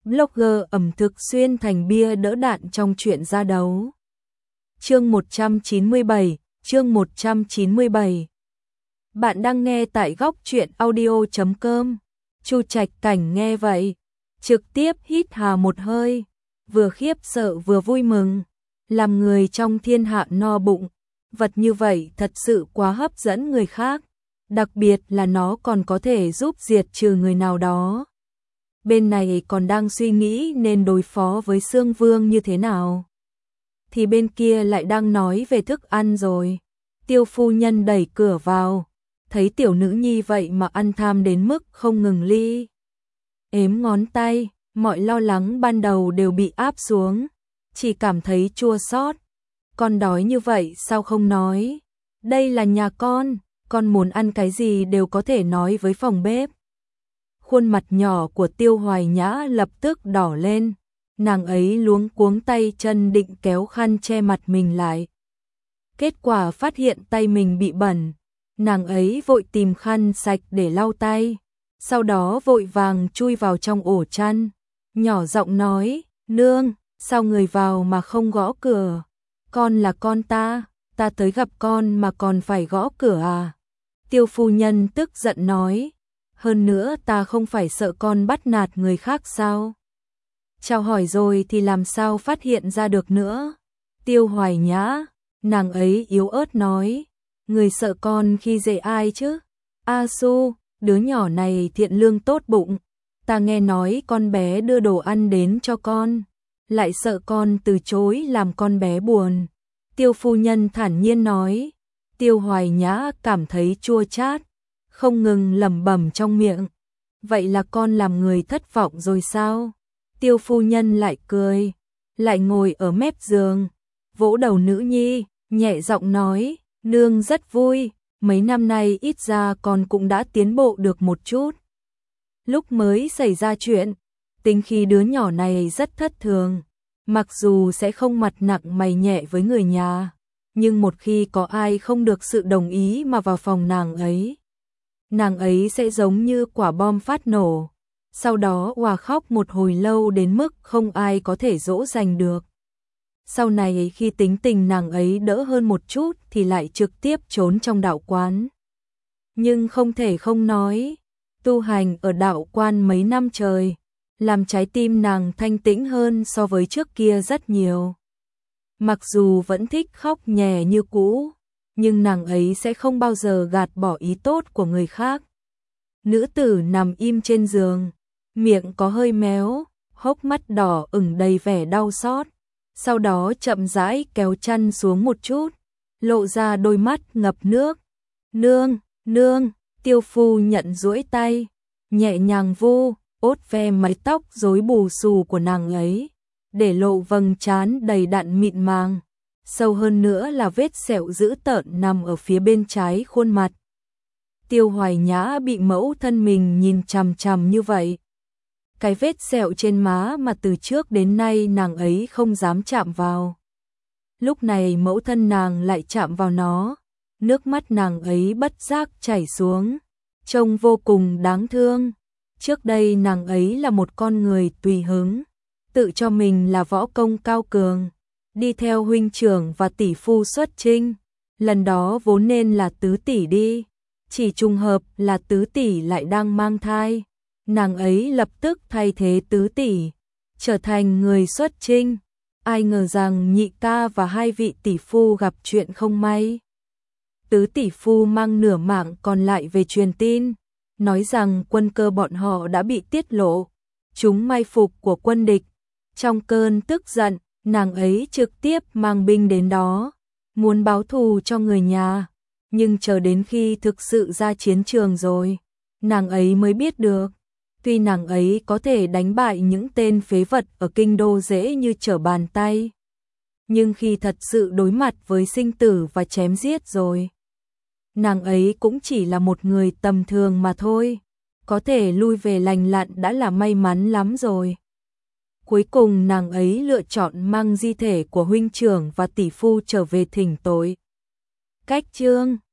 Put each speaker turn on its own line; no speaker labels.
Blogger ẩm thực xuyên thành bia đỡ đạn trong chuyện ra đấu. Chương 197. Bạn đang nghe tại góc truyện audio.com. Chu Trạch Cảnh nghe vậy, trực tiếp hít hà một hơi, vừa khiếp sợ vừa vui mừng, làm người trong thiên hạ no bụng, vật như vậy thật sự quá hấp dẫn người khác, đặc biệt là nó còn có thể giúp diệt trừ người nào đó. Bên này còn đang suy nghĩ nên đối phó với Sương Vương như thế nào, thì bên kia lại đang nói về thức ăn rồi. Tiêu phu nhân đẩy cửa vào, thấy tiểu nữ nhi vậy mà ăn tham đến mức không ngừng ly ếm ngón tay, mọi lo lắng ban đầu đều bị áp xuống, chỉ cảm thấy chua xót. Con đói như vậy sao không nói? Đây là nhà con muốn ăn cái gì đều có thể nói với phòng bếp. Khuôn mặt nhỏ của Tiêu Hoài Nhã lập tức đỏ lên, nàng ấy luống cuống tay chân định kéo khăn che mặt mình lại. Kết quả phát hiện tay mình bị bẩn, nàng ấy vội tìm khăn sạch để lau tay, sau đó vội vàng chui vào trong ổ chăn, nhỏ giọng nói, nương, sao người vào mà không gõ cửa? Con là con ta tới gặp con mà còn phải gõ cửa à? Tiêu phu nhân tức giận nói, hơn nữa ta không phải sợ con bắt nạt người khác sao? Chào hỏi rồi thì làm sao phát hiện ra được nữa? Tiêu Hoài Nhã, nàng ấy yếu ớt nói, người sợ con khi dễ ai chứ? A Su, đứa nhỏ này thiện lương tốt bụng, ta nghe nói con bé đưa đồ ăn đến cho con, lại sợ con từ chối làm con bé buồn. Tiêu phu nhân thản nhiên nói. Tiêu Hoài Nhã cảm thấy chua chát, không ngừng lẩm bẩm trong miệng, vậy là con làm người thất vọng rồi sao? Tiêu phu nhân lại cười, lại ngồi ở mép giường, vỗ đầu nữ nhi, nhẹ giọng nói, nương rất vui, mấy năm nay ít ra con cũng đã tiến bộ được một chút. Lúc mới xảy ra chuyện, tính khí đứa nhỏ này rất thất thường, mặc dù sẽ không mặt nặng mày nhẹ với người nhà, nhưng một khi có ai không được sự đồng ý mà vào phòng nàng ấy sẽ giống như quả bom phát nổ, sau đó òa khóc một hồi lâu đến mức không ai có thể dỗ dành được. Sau này khi tính tình nàng ấy đỡ hơn một chút thì lại trực tiếp trốn trong đạo quán. Nhưng không thể không nói, tu hành ở đạo quan mấy năm trời, làm trái tim nàng thanh tĩnh hơn so với trước kia rất nhiều. Mặc dù vẫn thích khóc nhè như cũ, nhưng nàng ấy sẽ không bao giờ gạt bỏ ý tốt của người khác. Nữ tử nằm im trên giường, miệng có hơi méo, hốc mắt đỏ ửng đầy vẻ đau xót, sau đó chậm rãi kéo chăn xuống một chút, lộ ra đôi mắt ngập nước. Nương, Tiêu phu nhận duỗi tay, nhẹ nhàng vu ốt ve mái tóc rối bù xù của nàng ấy, để lộ vầng trán đầy đặn mịn màng, sâu hơn nữa là vết sẹo dữ tợn nằm ở phía bên trái khuôn mặt. Tiêu Hoài Nhã bị mẫu thân mình nhìn chằm chằm như vậy, cái vết sẹo trên má mà từ trước đến nay nàng ấy không dám chạm vào. Lúc này mẫu thân nàng lại chạm vào nó, nước mắt nàng ấy bất giác chảy xuống, trông vô cùng đáng thương. Trước đây nàng ấy là một con người tùy hứng, tự cho mình là võ công cao cường, đi theo huynh trưởng và tỷ phu xuất chinh, lần đó vốn nên là tứ tỷ đi, chỉ trùng hợp là tứ tỷ lại đang mang thai, nàng ấy lập tức thay thế tứ tỷ, trở thành người xuất chinh. Ai ngờ rằng nhị ca và hai vị tỷ phu gặp chuyện không may. Tứ tỷ phu mang nửa mạng còn lại về truyền tin, nói rằng quân cơ bọn họ đã bị tiết lộ, chúng mai phục của quân địch. Trong cơn tức giận, nàng ấy trực tiếp mang binh đến đó, muốn báo thù cho người nhà, nhưng chờ đến khi thực sự ra chiến trường rồi, nàng ấy mới biết được, tuy nàng ấy có thể đánh bại những tên phế vật ở kinh đô dễ như trở bàn tay, nhưng khi thật sự đối mặt với sinh tử và chém giết rồi, nàng ấy cũng chỉ là một người tầm thường mà thôi, có thể lui về lành lặn đã là may mắn lắm rồi. Cuối cùng nàng ấy lựa chọn mang di thể của huynh trưởng và tỷ phu trở về thỉnh tội. Cách chương